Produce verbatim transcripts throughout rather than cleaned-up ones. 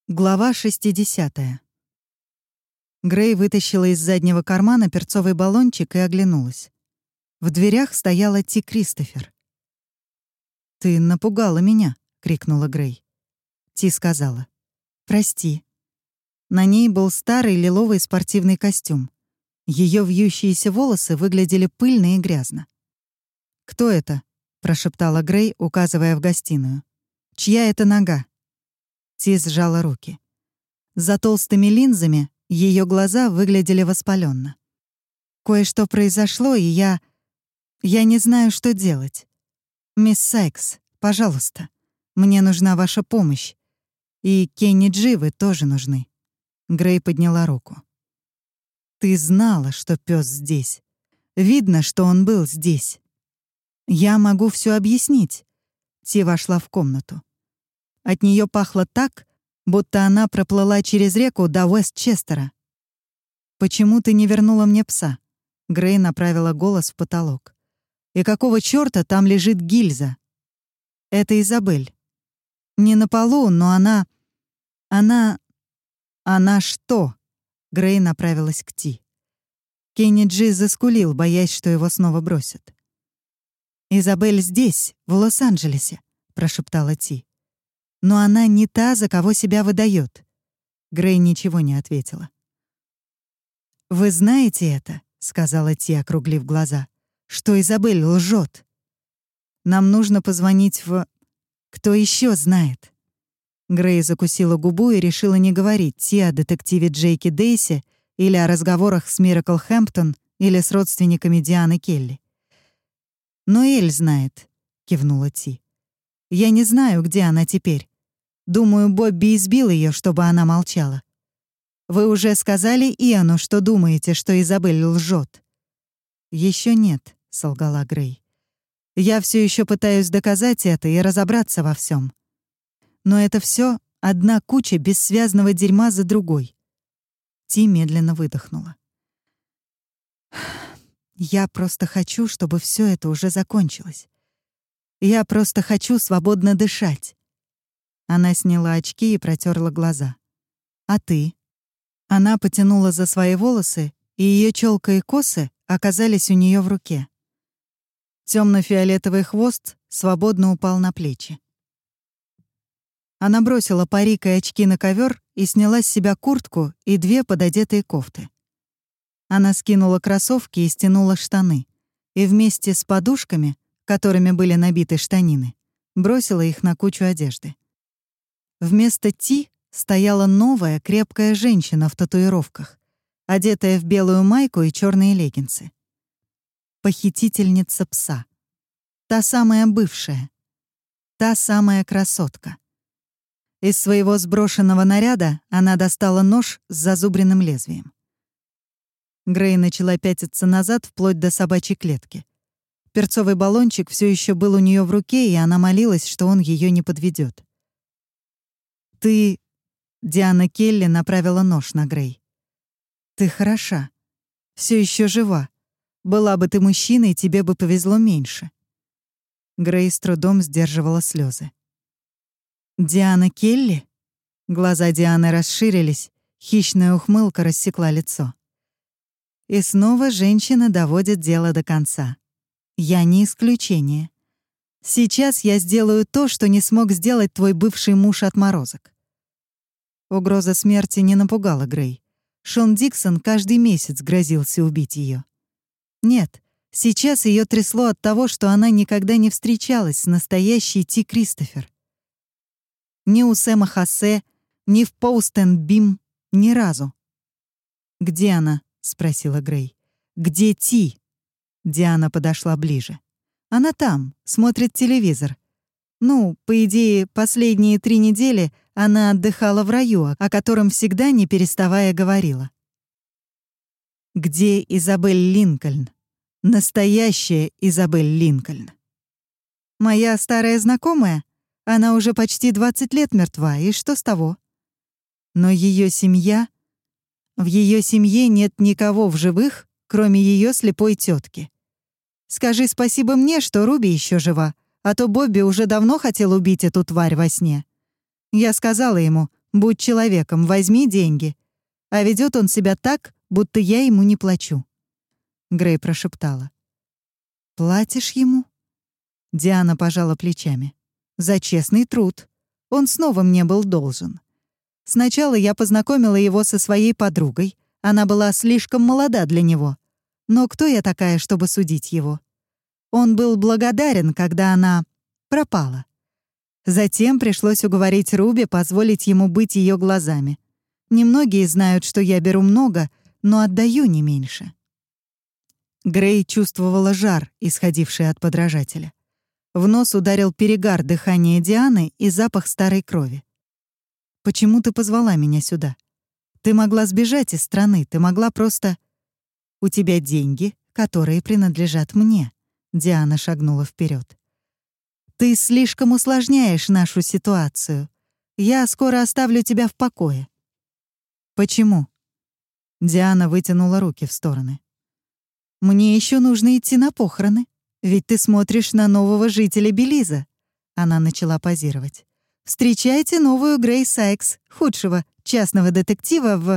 Глава шестидесятая. Грей вытащила из заднего кармана перцовый баллончик и оглянулась. В дверях стояла Ти Кристофер. «Ты напугала меня», — крикнула Грей. Ти сказала: «Прости». На ней был старый лиловый спортивный костюм. Ее вьющиеся волосы выглядели пыльно и грязно. «Кто это?» — прошептала Грей, указывая в гостиную. «Чья это нога?» Ти сжала руки. За толстыми линзами ее глаза выглядели воспаленно. «Кое-что произошло, и я... я не знаю, что делать. Мисс Сайкс, пожалуйста, мне нужна ваша помощь. И Кенни Джи вы тоже нужны». Грей подняла руку. «Ты знала, что пес здесь. Видно, что он был здесь. Я могу все объяснить». Ти вошла в комнату. От нее пахло так, будто она проплыла через реку до Уэстчестера. «Почему ты не вернула мне пса?» Грей направила голос в потолок. «И какого чёрта там лежит гильза?» «Это Изабель. Не на полу, но она... Она... Она что?» Грей направилась к Ти. Кенни Джи заскулил, боясь, что его снова бросят. «Изабель здесь, в Лос-Анджелесе», — прошептала Ти. «Но она не та, за кого себя выдаёт». Грей ничего не ответила. «Вы знаете это?» — сказала Ти, округлив глаза. «Что Изабель лжёт. Нам нужно позвонить в... Кто ещё знает?» Грей закусила губу и решила не говорить Ти о детективе Джейке Дейси или о разговорах с Миракл Хэмптон или с родственниками Дианы Келли. «Но Эль знает», — кивнула Ти. «Я не знаю, где она теперь. Думаю, Бобби избил её, чтобы она молчала. Вы уже сказали Иану, что думаете, что Изабель лжёт?» «Ещё нет», — солгала Грей. «Я всё ещё пытаюсь доказать это и разобраться во всём. Но это всё одна куча бессвязного дерьма за другой». Ти медленно выдохнула. «Я просто хочу, чтобы всё это уже закончилось. Я просто хочу свободно дышать». Она сняла очки и протёрла глаза. «А ты?» Она потянула за свои волосы, и её чёлка и косы оказались у неё в руке. Тёмно-фиолетовый хвост свободно упал на плечи. Она бросила парик и очки на ковёр и сняла с себя куртку и две пододетые кофты. Она скинула кроссовки и стянула штаны, и вместе с подушками, которыми были набиты штанины, бросила их на кучу одежды. Вместо Ти стояла новая крепкая женщина в татуировках, одетая в белую майку и чёрные леггинсы. Похитительница пса. Та самая бывшая. Та самая красотка. Из своего сброшенного наряда она достала нож с зазубренным лезвием. Грей начала пятиться назад вплоть до собачьей клетки. Перцовый баллончик всё ещё был у неё в руке, и она молилась, что он её не подведёт. «Ты...» — Диана Келли направила нож на Грей. «Ты хороша. Всё ещё жива. Была бы ты мужчиной, тебе бы повезло меньше». Грей с трудом сдерживала слёзы. «Диана Келли?» Глаза Дианы расширились, хищная ухмылка рассекла лицо. «И снова женщина доводит дело до конца. Я не исключение. Сейчас я сделаю то, что не смог сделать твой бывший муж-отморозок». Угроза смерти не напугала Грей. Шон Диксон каждый месяц грозился убить её. Нет, сейчас её трясло от того, что она никогда не встречалась с настоящей Ти Кристофер. Ни у Сэма Хосе, ни в Поуст-энд-Бим, ни разу. «Где она?» — спросила Грей. «Где Ти?» Диана подошла ближе. «Она там, смотрит телевизор. Ну, по идее, последние три недели она отдыхала в раю, о котором всегда, не переставая, говорила». «Где Изабель Линкольн? Настоящая Изабель Линкольн?» «Моя старая знакомая? Она уже почти двадцать лет мертва, и что с того?» «Но её семья...» «В её семье нет никого в живых, кроме её слепой тётки. Скажи спасибо мне, что Руби ещё жива, а то Бобби уже давно хотел убить эту тварь во сне. Я сказала ему, Будь человеком, возьми деньги. А ведет он себя так, будто я ему не плачу». Грей прошептала. «Платишь ему?» Диана пожала плечами. «За честный труд. Он снова мне был должен. Сначала я познакомила его со своей подругой. Она была слишком молода для него. Но кто я такая, чтобы судить его? Он был благодарен, когда она пропала. Затем пришлось уговорить Руби позволить ему быть ее глазами. Немногие знают, что я беру много, но отдаю не меньше». Грей чувствовала жар, исходивший от подражателя. В нос ударил перегар дыхания Дианы и запах старой крови. «Почему ты позвала меня сюда? Ты могла сбежать из страны, ты могла просто...» «У тебя деньги, которые принадлежат мне», — Диана шагнула вперед. «Ты слишком усложняешь нашу ситуацию. Я скоро оставлю тебя в покое». «Почему?» Диана вытянула руки в стороны. «Мне еще нужно идти на похороны, ведь ты смотришь на нового жителя Белиза». Она начала позировать. «Встречайте новую Грей Сайкс, худшего частного детектива в...»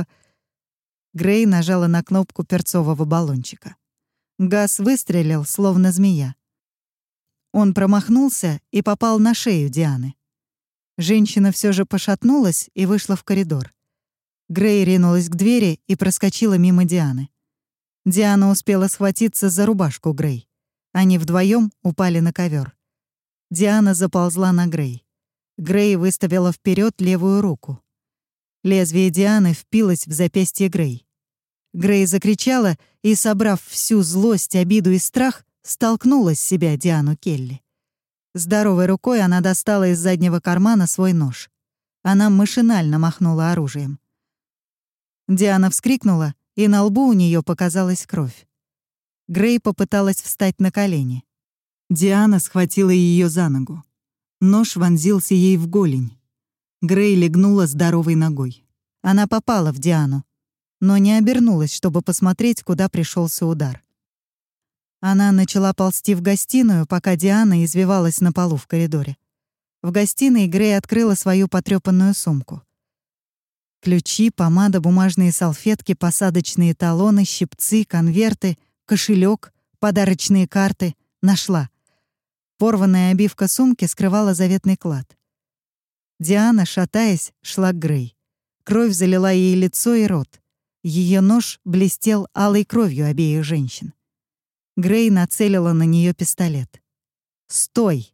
Грей нажала на кнопку перцового баллончика. Газ выстрелил, словно змея. Он промахнулся и попал на шею Дианы. Женщина все же пошатнулась и вышла в коридор. Грей ринулась к двери и проскочила мимо Дианы. Диана успела схватиться за рубашку Грей. Они вдвоем упали на ковер. Диана заползла на Грей. Грей выставила вперед левую руку. Лезвие Дианы впилось в запястье Грей. Грей закричала и, собрав всю злость, обиду и страх, столкнула с себя Диану Келли. Здоровой рукой она достала из заднего кармана свой нож. Она машинально махнула оружием. Диана вскрикнула, и на лбу у нее показалась кровь. Грей попыталась встать на колени. Диана схватила ее за ногу. Нож вонзился ей в голень. Грей легнула здоровой ногой. Она попала в Диану, но не обернулась, чтобы посмотреть, куда пришелся удар. Она начала ползти в гостиную, пока Диана извивалась на полу в коридоре. В гостиной Грей открыла свою потрёпанную сумку. Ключи, помада, бумажные салфетки, посадочные талоны, щипцы, конверты, кошелек, подарочные карты. Нашла. Порванная обивка сумки скрывала заветный клад. Диана, шатаясь, шла к Грей. Кровь залила ей лицо и рот. Ее нож блестел алой кровью обеих женщин. Грей нацелила на нее пистолет. «Стой!»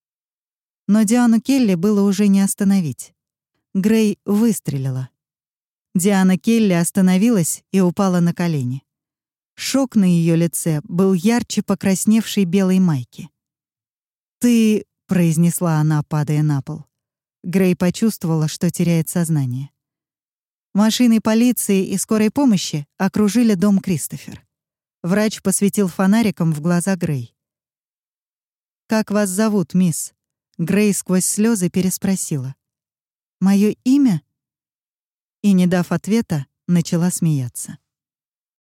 Но Диану Келли было уже не остановить. Грей выстрелила. Диана Келли остановилась и упала на колени. Шок на ее лице был ярче покрасневшей белой майки. «Ты...» — произнесла она, падая на пол. Грей почувствовала, что теряет сознание. Машины полиции и скорой помощи окружили дом Кристофер. Врач посветил фонариком в глаза Грей. «Как вас зовут, мисс?» Грей сквозь слезы переспросила. «Моё имя?» И, не дав ответа, начала смеяться.